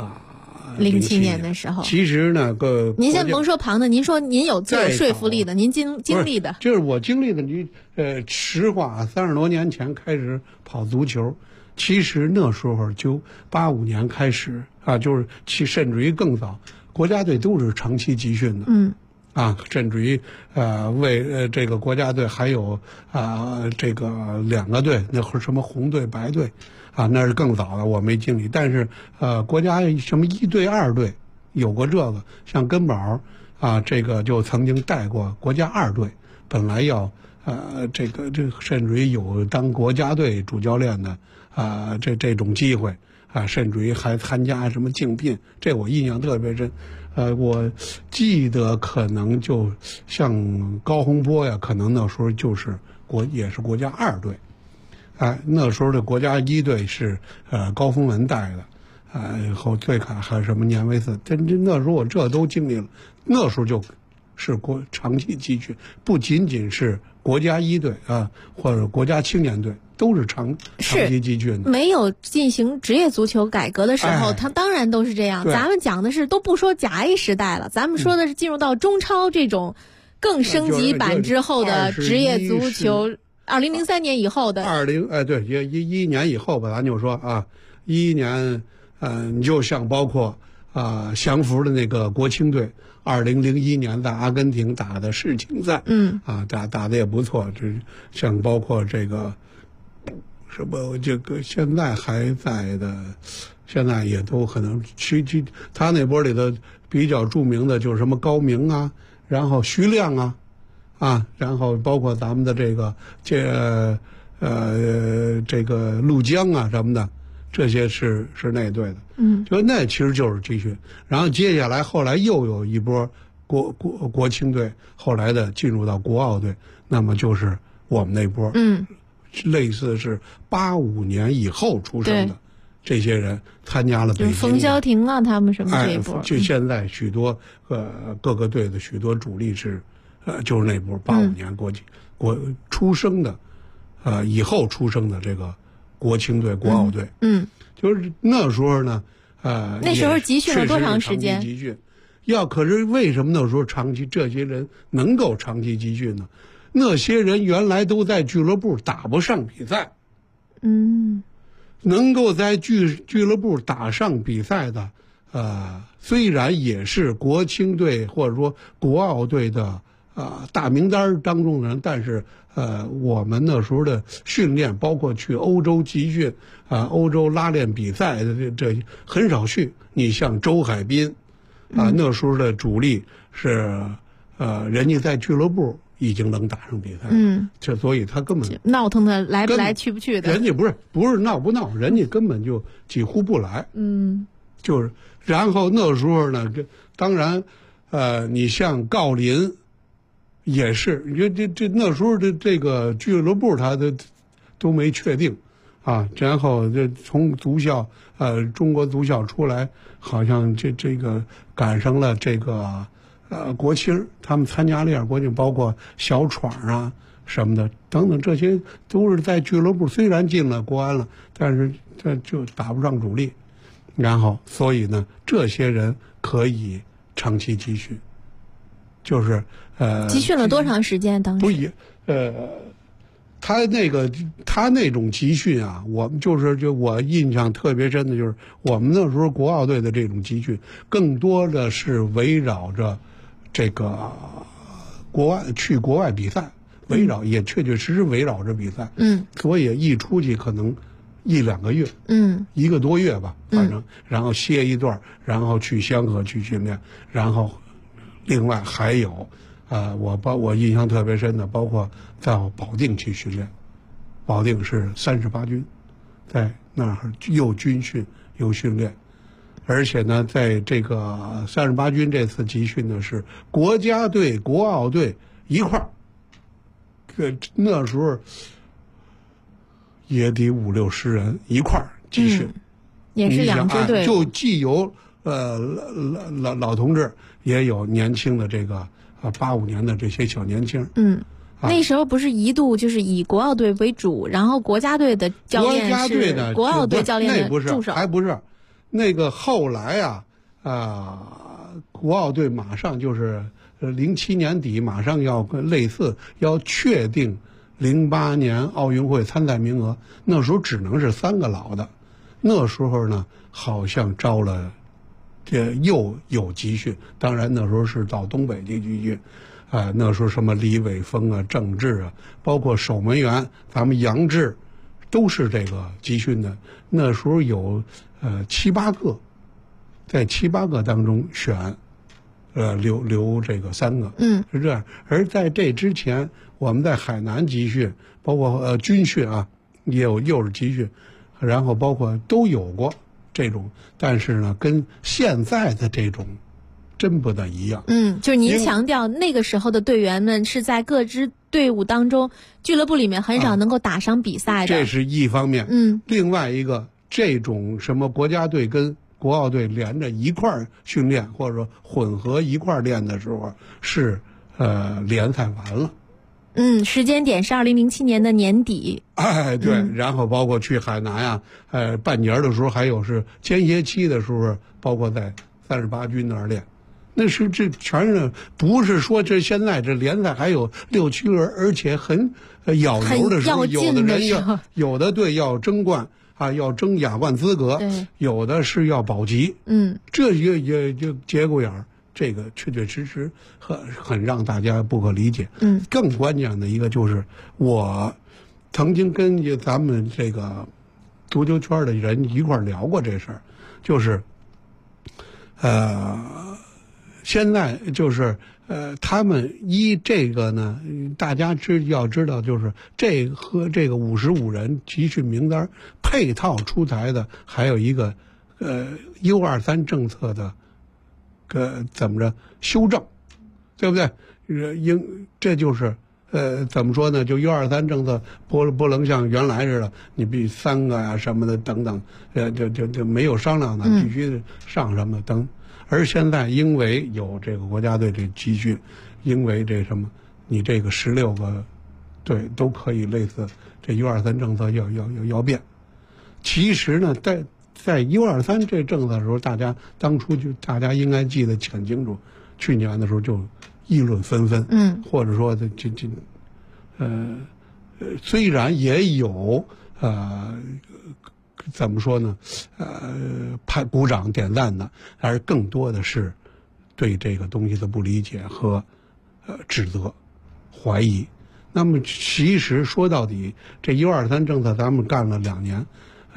07年的时候。 其实呢， 您先甭说旁的，您说您有最有说服力的，您经历的， 就是我经历的。实话，30多年前开始跑足球，其实那时候就85年开始就是甚至于更早，国家队都是长期集训的。甚至于为这个国家队还有这个2个队，那会儿什么红队白队那是更早的，我没经历。但是国家什么1队2队有过这个，像根宝这个就曾经带过国家2队，本来要这甚至于有当国家队主教练的这种机会甚至于还参加什么竞聘，这我印象特别深。我记得可能就像高洪波呀，可能那时候就是也是国家2队，那时候的国家1队是高峰文带的，后最卡还有什么年维斯，那时候我这都经历了。那时候就是长期集训，不仅仅是国家1队或者国家青年队， 都是长期集训的。 没有进行职业足球改革的时候，他当然都是这样。咱们讲的是都不说甲 A 时代了，咱们说的是进入到中超这种更升级版之后的职业足球。2003年以后的对，11年以后吧，咱就说啊，11年，你就像包括降服的那个国青队，2001年在阿根廷打的世青赛，打的也不错。这像包括这个什么这个现在还在的，现在也都可能他那波里头比较著名的就是什么高明啊，然后徐亮啊，然后包括咱们的这个陆江啊什么的，这些是那队的。就那其实就是集训。然后接下来后来又有一波国青队，后来的进入到国奥队，那么就是我们那波，类似是85年以后出生的这些人参加了北京， 冯潇霆啊，他们什么这一波。 就现在许多各个队的许多主力是。就是那波85年国出生的，以后出生的这个国青队、国奥队，就是那时候呢， 那时候集训了多长时间？ 集训，可是为什么那时候这些人能够长期集训呢？那些人原来都在俱乐部打不上比赛，能够在俱乐部打上比赛的，虽然也是国青队或者说国奥队的。大名单当中的人，但是我们那时候的训练，包括去欧洲集训欧洲拉练比赛的这很少去。你像周海滨那时候的主力是人家在俱乐部已经能打上比赛，所以他根本闹腾的来不来去不去的。 人家不是闹不闹，人家根本就几乎不来。就是然后那时候呢，当然你像郜林。也是，这那时候的这个俱乐部他都没确定，然后这从足校中国足校出来，好像这个赶上了这个国青，他们参加了国青，包括小闯啊什么的等等，这些都是在俱乐部虽然进了国安了，但是这就打不上主力，然后所以呢，这些人可以长期集训。就是集训了多长时间？当时他那种集训啊，我们就我印象特别深的就是我们那时候国奥队的这种集训，更多的是围绕着这个去国外比赛，也确确实实围绕着比赛。所以一出去可能1-2个月，1个多月吧，反正然后歇一段，然后去香河去训练，然后。另外还有，我印象特别深的，包括在保定去训练，保定是38军，在那儿又军训又训练，而且呢，在这个38军这次集训呢是国家队、国奥队一块儿，那时候也得50-60人一块儿集训， 也是两支队， 就既有老同志。也有年轻的这个85年的这些小年轻。 那时候不是一度就是以国奥队为主，然后国家队的教练是国奥队教练的助手， 还不是那个后来国奥队马上就是07年底马上要类似要确定08年奥运会参赛名额，那时候只能是3个老的，那时候呢好像招了。又有集训，当然那时候是到东北地区去，那时候什么李伟峰啊、郑智啊，包括守门员，咱们杨志，都是这个集训的。那时候有7-8个，在7-8个当中选，留这个3个，是这样。而在这之前，我们在海南集训，包括军训又是集训，然后包括都有过。这种，但是呢，跟现在的这种真不大一样。 就是您强调那个时候的队员们是在各支队伍当中，俱乐部里面很少能够打上比赛的。 这是一方面。另外一个，这种什么国家队跟国奥队连着一块儿训练，或者说混合一块儿练的时候，是联赛完了。 时间点是2007年的年底。 哎，对，然后包括去海南呀，半年的时候，还有是间歇期的时候，包括在38军那儿练。那是这全是不是说这现在这联赛还有6、7轮，而且很咬油的时候，有的人有的队要争冠啊，要争亚冠资格，有的是要保级。这也就节骨眼儿，这个确确实实很让大家不可理解。更关键的一个就是我曾经跟咱们这个足球圈的人一块聊过这事儿，就是现在就是他们这个呢，大家要知道，就是这和这个55人集训名单配套出台的，还有一个U23政策的怎么着修正，对不对？这就是怎么说呢？就U23政策不能像原来似的，你必须3个呀什么的等等，就没有商量的，必须上什么等。而现在因为有这个国家队这集训，因为这什么，你这个16个队都可以类似这U23政策要变。其实呢，在U23这政策的时候，当初大家应该记得很清楚，去年的时候就议论纷纷，或者说虽然也有怎么说呢？鼓掌点赞的，而是更多的是对这个东西的不理解和指责、怀疑。那么其实说到底，这U23政策咱们干了2年，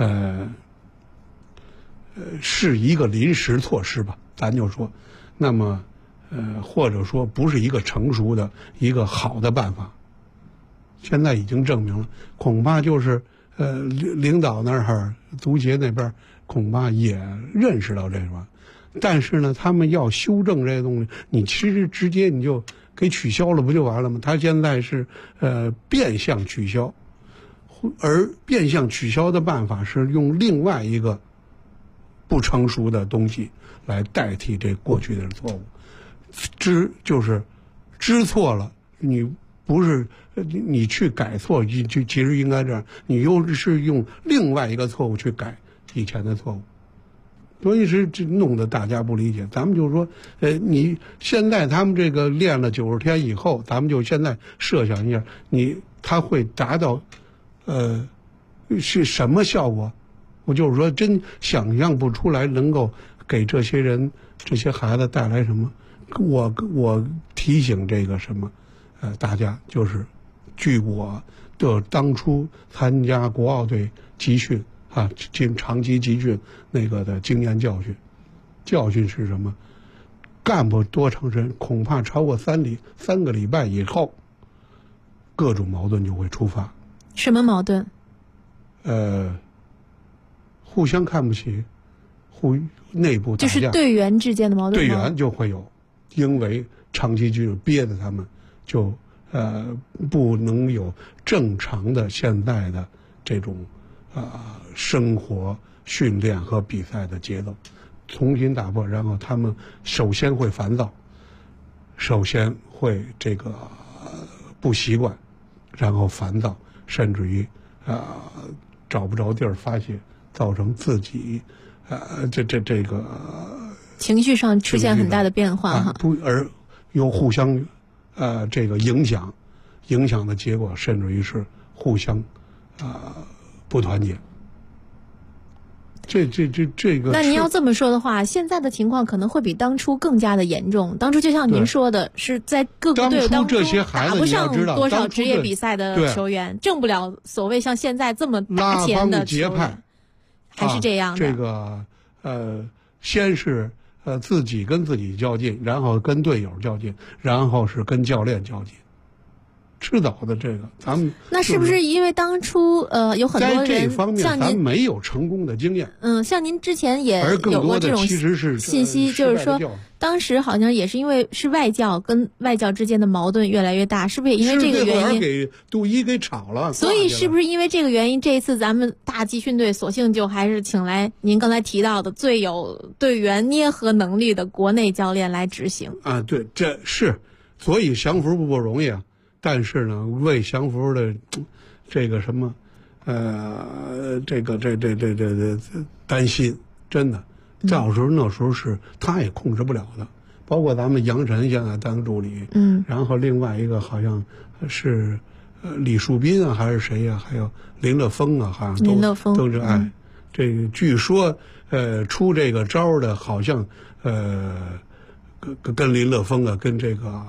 是一个临时措施吧，咱就说，那么或者说不是一个成熟的一个好的办法。现在已经证明了，恐怕就是领导那儿足协那边恐怕也认识到这个，但是呢，他们要修正这个东西，你其实直接你就给取消了不就完了吗？他现在是变相取消，而变相取消的办法是用另外一个不成熟的东西来代替这过去的错误，就是知错了，你不是你去改错，就其实应该这样，你又是用另外一个错误去改以前的错误，所以是弄得大家不理解。咱们就说，你现在他们这个练了90天以后，咱们就现在设想一下，他会达到是什么效果？我就是说，真想象不出来能够给这些人、这些孩子带来什么。我提醒这个什么，大家就是，据我的当初参加国奥队集训长期集训那个的经验教训是什么？干不多长时间，恐怕超过3个礼拜以后，各种矛盾就会出发。 什么矛盾？ 互相看不起，内部打架， 就是队员之间的矛盾。 队员就会有，因为长期集训憋着他们，就不能有正常的现在的这种生活训练和比赛的节奏，重新打破，然后他们首先会烦躁，首先会这个不习惯，然后烦躁，甚至找不着地儿发泄，造成自己这个情绪上出现很大的变化哈， 而又互相这个影响的结果，甚至于是互相不团结。这个， 那您要这么说的话，现在的情况可能会比当初更加的严重。当初就像您说的，是在各个队当中打不上多少职业比赛的球员，挣不了所谓像现在这么大钱的球员，还是这样的。 这个先是自己跟自己较劲，然后跟队友较劲，然后是跟教练较劲。迟早的这个，咱们那是不是因为当初有很多人在这方面咱没有成功的经验？ 像您之前也有过这种信息，就是说当时好像也是因为是外教跟外教之间的矛盾越来越大，是不是也因为这个原因给杜一给炒了？ 所以是不是因为这个原因，这一次咱们大集训队索性就还是请来您刚才提到的最有队员捏合能力的国内教练来执行？ 对，这是，所以降服不容易啊。 但是呢，为降服的这个什么，这担心，真的，到时候那时候是他也控制不了的。包括咱们杨晨现在当助理，然后另外一个好像是李树斌啊，还是谁呀、还有林乐峰啊，好像都是这个据说出这个招的，好像跟林乐峰啊，跟这个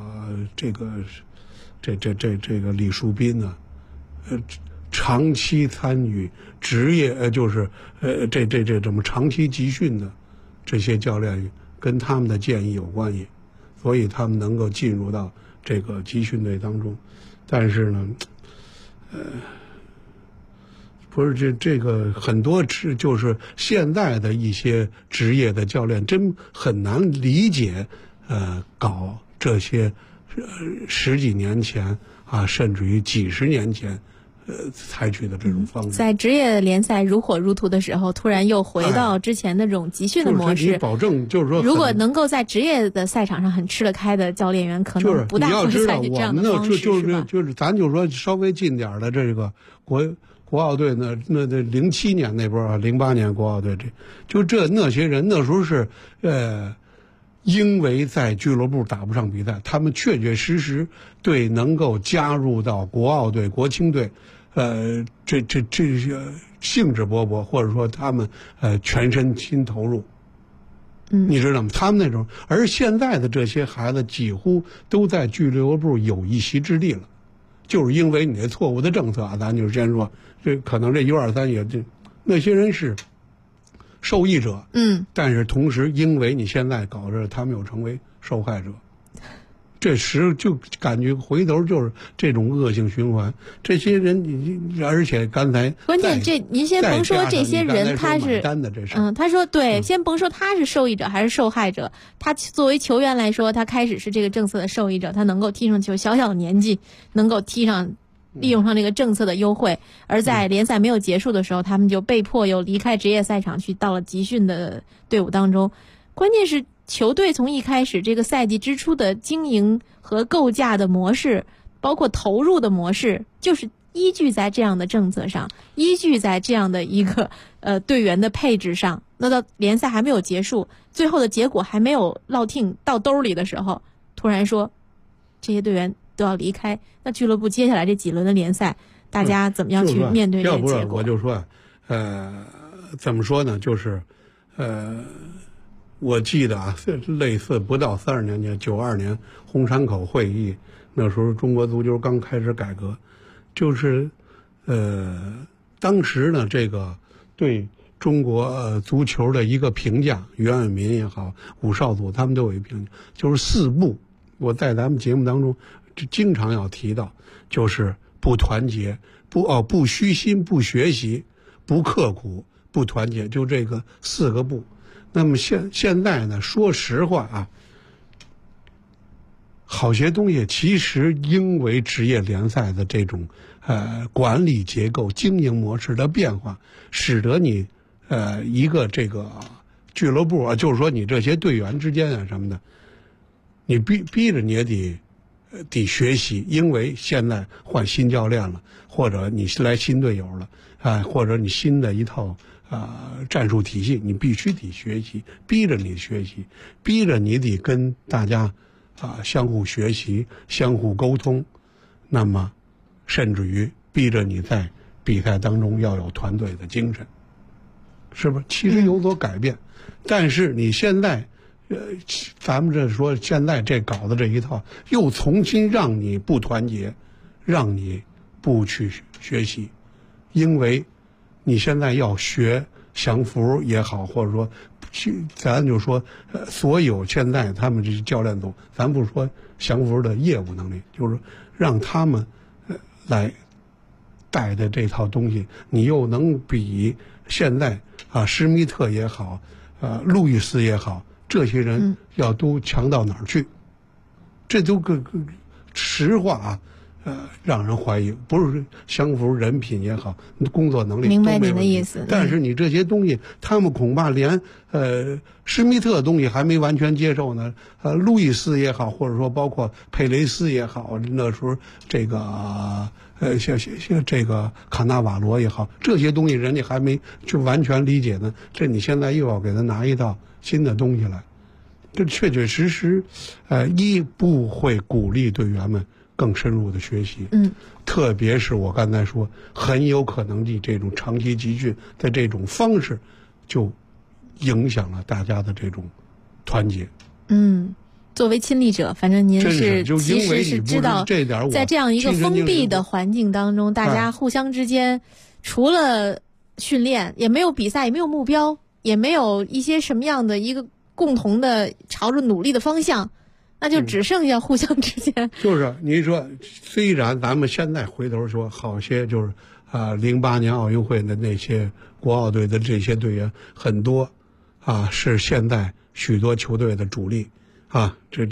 李树斌啊，长期参与职业就是这怎么长期集训的这些教练。跟他们的建议有关系，所以他们能够进入到这个集训队当中。但是呢，不是这个很多就是现在的一些职业的教练真很难理解，搞这些十几年前啊，甚至于几十年前。采取的这种方式， 在职业联赛如火如荼的时候，突然又回到之前那种集训的模式。 就是你保证就是说， 如果能够在职业的赛场上很吃得开的教练员，可能不大会采取这样的方式， 就是咱就说稍微近点的这个国奥队那07年那波啊，08年国奥队那些人那时候是因为在俱乐部打不上比赛，他们确确实实对能够加入到国奥队、国青队，这些兴致勃勃，或者说他们全身心投入。你知道吗？他们那种，而现在的这些孩子几乎都在俱乐部有一席之地了，就是因为你的错误的政策啊，咱就先说，这可能这123也那些人是。受益者，但是同时，因为你现在搞着，他们又成为受害者，这时就感觉回头就是这种恶性循环。这些人，而且刚才关键您先甭说这些人他是他说对，先甭说他是受益者还是受害者，他作为球员来说，他开始是这个政策的受益者，他能够踢上球，小小的年纪能够踢上。利用上这个政策的优惠，而在联赛没有结束的时候，他们就被迫又离开职业赛场，去到了集训的队伍当中。关键是球队从一开始这个赛季之初的经营和构架的模式，包括投入的模式，就是依据在这样的政策上，依据在这样的一个队员的配置上。那到联赛还没有结束，最后的结果还没有落听到兜里的时候，突然说这些队员都要离开，那俱乐部接下来这几轮的联赛，大家怎么样去面对这个结果？ 要不然我就说，怎么说呢？就是我记得啊，类似不到30年前，92年红山口会议，那时候中国足球刚开始改革，就是当时呢，这个对中国足球的一个评价，袁伟民也好，武少祖他们都有一评价，就是4不。我在咱们节目当中经常要提到，就是不团结，不虚心，不学习，不刻苦，不团结，就这个4个不。那么现在呢，说实话啊，好些东西其实因为职业联赛的这种管理结构、经营模式的变化，使得你一个这个俱乐部啊，就是说你这些队员之间啊什么的。你逼着你也得学习，因为现在换新教练了，或者你来新队友了，或者你新的一套战术体系，你必须得学习，逼着你学习，逼着你得跟大家相互学习、相互沟通，那么甚至于逼着你在比赛当中要有团队的精神，是不是？其实有所改变，但是你现在。咱们这说现在这搞的这一套，又重新让你不团结，让你不去学习，因为你现在要学降服也好，或者说咱就说所有现在他们这些教练组，咱不说降服的业务能力，就是让他们来带的这套东西，你又能比现在施密特也好，路易斯也好。这些人要都强到哪儿去？这都实话啊， 让人怀疑，不是相符人品也好，工作能力明白您的意思。 但是你这些东西，他们恐怕连施密特的东西还没完全接受呢。路易斯也好，或者说包括佩雷斯也好，那时候这个像这个卡纳瓦罗也好，这些东西人家还没去完全理解呢。这你现在又要给他拿一道新的东西来，这确确实实，不会鼓励队员们更深入的学习，特别是我刚才说，很有可能以这种长期集训的这种方式，就影响了大家的这种团结。 作为亲历者，反正您是其实是知道，在这样一个封闭的环境当中，大家互相之间除了训练，也没有比赛，也没有目标，也没有一些什么样的一个共同的朝着努力的方向。那就只剩下互相之间。 就是你说，虽然咱们现在回头说，好些就是08年奥运会的那些国奥队的这些队员，很多是现在许多球队的主力这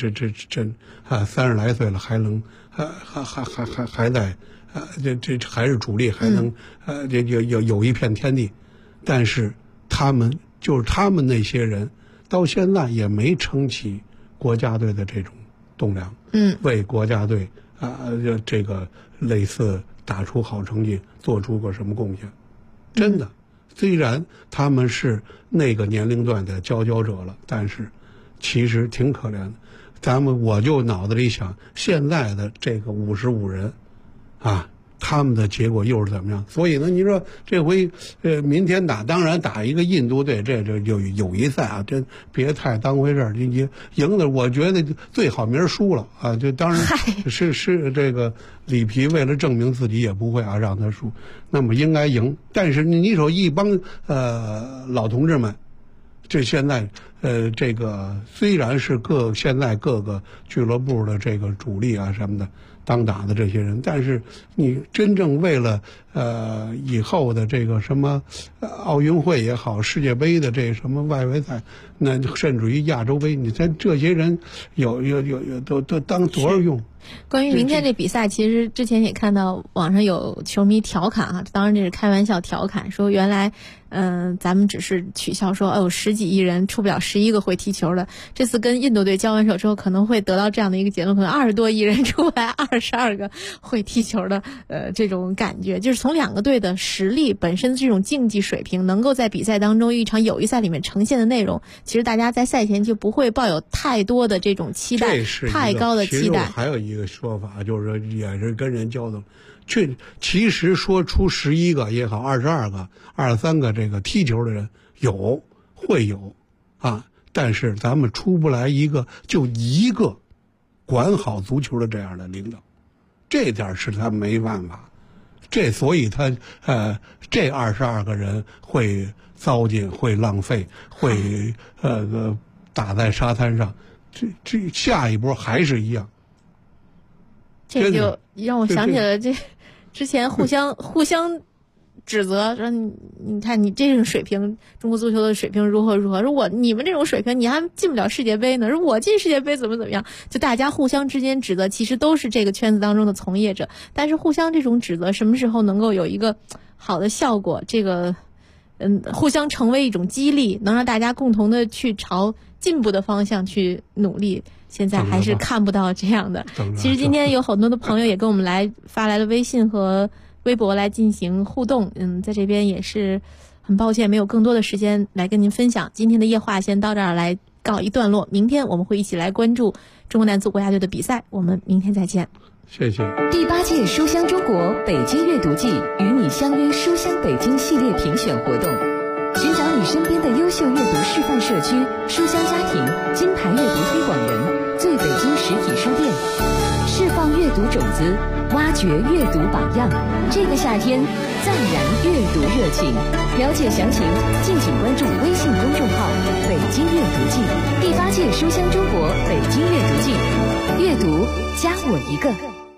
30来岁了还能还在这还是主力，还能有一片天地，但是他们那些人到现在也没撑起国家队的这种栋梁，为国家队这个类似打出好成绩做出个什么贡献，真的，虽然他们是那个年龄段的佼佼者了，但是其实挺可怜的。我就脑子里想，现在的这个55人他们的结果又是怎么样？所以呢，你说这回明天当然打一个印度队，这就友谊赛真别太当回事儿。你赢的，我觉得最好明儿输了就当然是这个里皮为了证明自己也不会让他输，那么应该赢。但是你说一帮老同志们，这现在这个虽然是现在各个俱乐部的这个主力什么的当打的这些人，但是你真正为了以后的这个什么奥运会也好，世界杯的这什么外围赛，那甚至于亚洲杯，你看这些人有都当多少用？ 关于明天这比赛，其实之前也看到网上有球迷调侃当然这是开玩笑调侃，说原来咱们只是取笑说有10几亿人出不了11个会踢球的，这次跟印度队交完手之后，可能会得到这样的一个结论，可能20多亿人出来22个会踢球的这种感觉，就是从两个队的实力本身这种竞技水平，能够在比赛当中一场友谊赛里面呈现的内容，其实大家在赛前就不会抱有太多的这种期待，太高的期待。 还有一个说法就是也是跟人交流，其实说出11个也好，22个、23个这个踢球的人会有但是咱们出不来一个管好足球的这样的领导，这点是他没办法。所以他这22个人会糟践，会浪费，会打在沙滩上，这下一波还是一样。 这就让我想起了这之前互相指责，说你看你这种水平，中国足球的水平如何，说你们这种水平你还进不了世界杯呢，说我进世界杯怎么样，就大家互相之间指责，其实都是这个圈子当中的从业者，但是互相这种指责什么时候能够有一个好的效果，这个互相成为一种激励，能让大家共同的去朝进步的方向去努力，现在还是看不到这样的。其实今天有很多的朋友也跟我们发来了微信和微博来进行互动，在这边也是很抱歉没有更多的时间来跟您分享。今天的夜话先到这儿来告一段落，明天我们会一起来关注中国男足国家队的比赛，我们明天再见。 谢谢。 第8届书香中国北京阅读季与你相约书香北京系列评选活动，寻找你身边的优秀阅读示范社区、书香家庭、金牌阅读推广人、最北京实体书店，释放阅读种子，挖掘阅读榜样。这个夏天暂燃阅读热情，了解详情敬请关注微信公众号北京阅读季。第8届书香中国北京阅读季，阅读加我一个。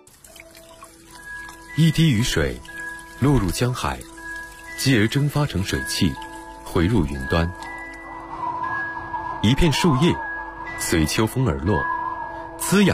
一滴雨水落入江海，继而蒸发成水汽，回入云端。一片树叶随秋风而落，滋养